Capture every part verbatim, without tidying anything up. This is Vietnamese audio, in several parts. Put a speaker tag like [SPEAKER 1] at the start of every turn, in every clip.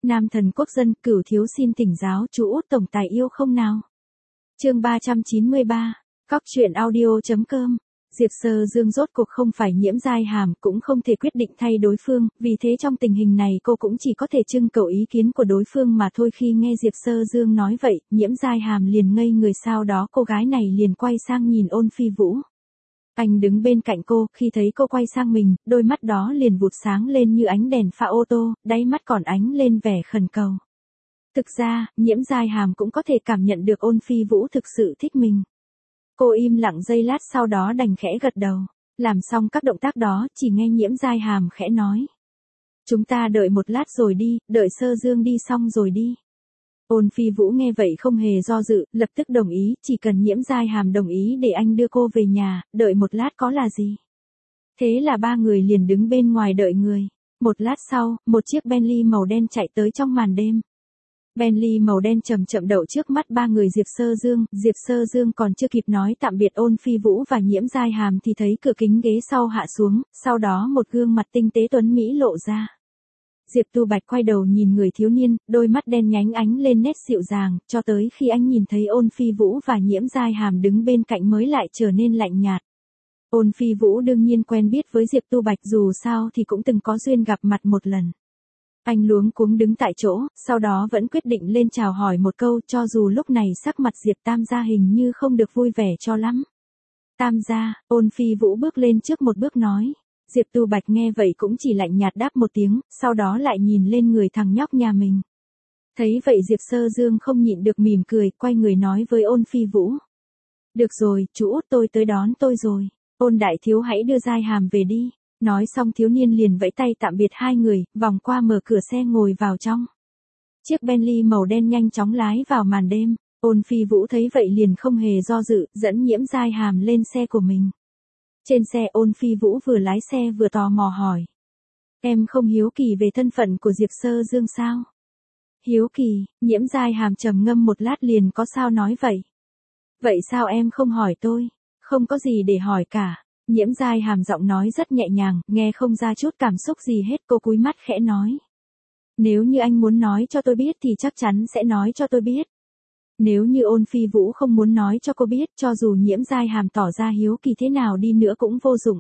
[SPEAKER 1] Nam thần quốc dân, Cửu thiếu xin thỉnh giáo chú Út tổng tài yêu không nào. Chương ba trăm chín mươi ba, Cóc truyện audio.com. Diệp Sơ Dương rốt cuộc không phải Nhiễm Giai Hàm, cũng không thể quyết định thay đối phương, vì thế trong tình hình này cô cũng chỉ có thể trưng cầu ý kiến của đối phương mà thôi. Khi nghe Diệp Sơ Dương nói vậy, Nhiễm Giai Hàm liền ngây người, sau đó cô gái này liền quay sang nhìn Ôn Phi Vũ. Anh đứng bên cạnh cô, khi thấy cô quay sang mình, đôi mắt đó liền vụt sáng lên như ánh đèn pha ô tô, đáy mắt còn ánh lên vẻ khẩn cầu. Thực ra, Nhiễm Giai Hàm cũng có thể cảm nhận được Ôn Phi Vũ thực sự thích mình. Cô im lặng giây lát, sau đó đành khẽ gật đầu. Làm xong các động tác đó, chỉ nghe Nhiễm Giai Hàm khẽ nói: "Chúng ta đợi một lát rồi đi, đợi Sơ Dương đi xong rồi đi." Ôn Phi Vũ nghe vậy không hề do dự, lập tức đồng ý, chỉ cần Nhiễm Giai Hàm đồng ý để anh đưa cô về nhà, đợi một lát có là gì. Thế là ba người liền đứng bên ngoài đợi người. Một lát sau, một chiếc Bentley màu đen chạy tới trong màn đêm. Bentley màu đen chậm chậm đậu trước mắt ba người Diệp Sơ Dương. Diệp Sơ Dương còn chưa kịp nói tạm biệt Ôn Phi Vũ và Nhiễm Giai Hàm thì thấy cửa kính ghế sau hạ xuống, sau đó một gương mặt tinh tế tuấn mỹ lộ ra. Diệp Tu Bạch quay đầu nhìn người thiếu niên, đôi mắt đen nhánh ánh lên nét dịu dàng, cho tới khi anh nhìn thấy Ôn Phi Vũ và Nhiễm Giai Hàm đứng bên cạnh mới lại trở nên lạnh nhạt. Ôn Phi Vũ đương nhiên quen biết với Diệp Tu Bạch, dù sao thì cũng từng có duyên gặp mặt một lần. Anh luống cuống đứng tại chỗ, sau đó vẫn quyết định lên chào hỏi một câu, cho dù lúc này sắc mặt Diệp Tam gia hình như không được vui vẻ cho lắm. "Tam gia." Ôn Phi Vũ bước lên trước một bước nói. Diệp Tu Bạch nghe vậy cũng chỉ lạnh nhạt đáp một tiếng, sau đó lại nhìn lên người thằng nhóc nhà mình. Thấy vậy Diệp Sơ Dương không nhịn được mỉm cười, quay người nói với Ôn Phi Vũ: "Được rồi, chú Út tôi tới đón tôi rồi. Ôn đại thiếu hãy đưa Giai Hàm về đi." Nói xong thiếu niên liền vẫy tay tạm biệt hai người, vòng qua mở cửa xe ngồi vào trong. Chiếc Bentley màu đen nhanh chóng lái vào màn đêm. Ôn Phi Vũ thấy vậy liền không hề do dự, dẫn Nhiễm Giai Hàm lên xe của mình. Trên xe Ôn Phi Vũ vừa lái xe vừa tò mò hỏi: "Em không hiếu kỳ về thân phận của Diệp Sơ Dương sao?" "Hiếu kỳ." Nhiễm Giai Hàm trầm ngâm một lát liền có sao nói vậy. "Vậy sao em không hỏi tôi?" "Không có gì để hỏi cả." Nhiễm Giai Hàm giọng nói rất nhẹ nhàng, nghe không ra chút cảm xúc gì hết. Cô cúi mắt khẽ nói: "Nếu như anh muốn nói cho tôi biết thì chắc chắn sẽ nói cho tôi biết." Nếu như Ôn Phi Vũ không muốn nói cho cô biết, cho dù Nhiễm Giai Hàm tỏ ra hiếu kỳ thế nào đi nữa cũng vô dụng.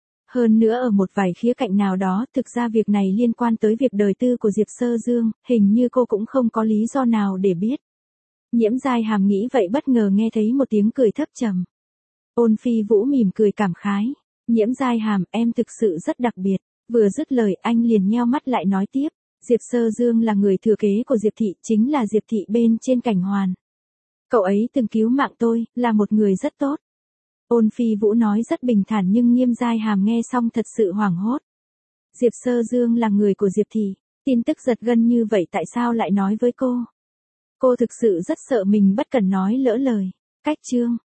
[SPEAKER 1] Hơn nữa ở một vài khía cạnh nào đó, thực ra việc này liên quan tới việc đời tư của Diệp Sơ Dương, hình như cô cũng không có lý do nào để biết. Nhiễm Giai Hàm nghĩ vậy bất ngờ nghe thấy một tiếng cười thấp trầm. Ôn Phi Vũ mỉm cười cảm khái: "Nhiễm Giai Hàm, em thực sự rất đặc biệt." Vừa dứt lời anh liền nheo mắt lại nói tiếp: "Diệp Sơ Dương là người thừa kế của Diệp Thị, chính là Diệp Thị bên trên Cảnh Hoàn. Cậu ấy từng cứu mạng tôi, là một người rất tốt." Ôn Phi Vũ nói rất bình thản nhưng Nhiễm Giai Hàm nghe xong thật sự hoảng hốt. Diệp Sơ Dương là người của Diệp Thị, tin tức giật gân như vậy tại sao lại nói với cô? Cô thực sự rất sợ mình bất cẩn nói lỡ lời. Cách chương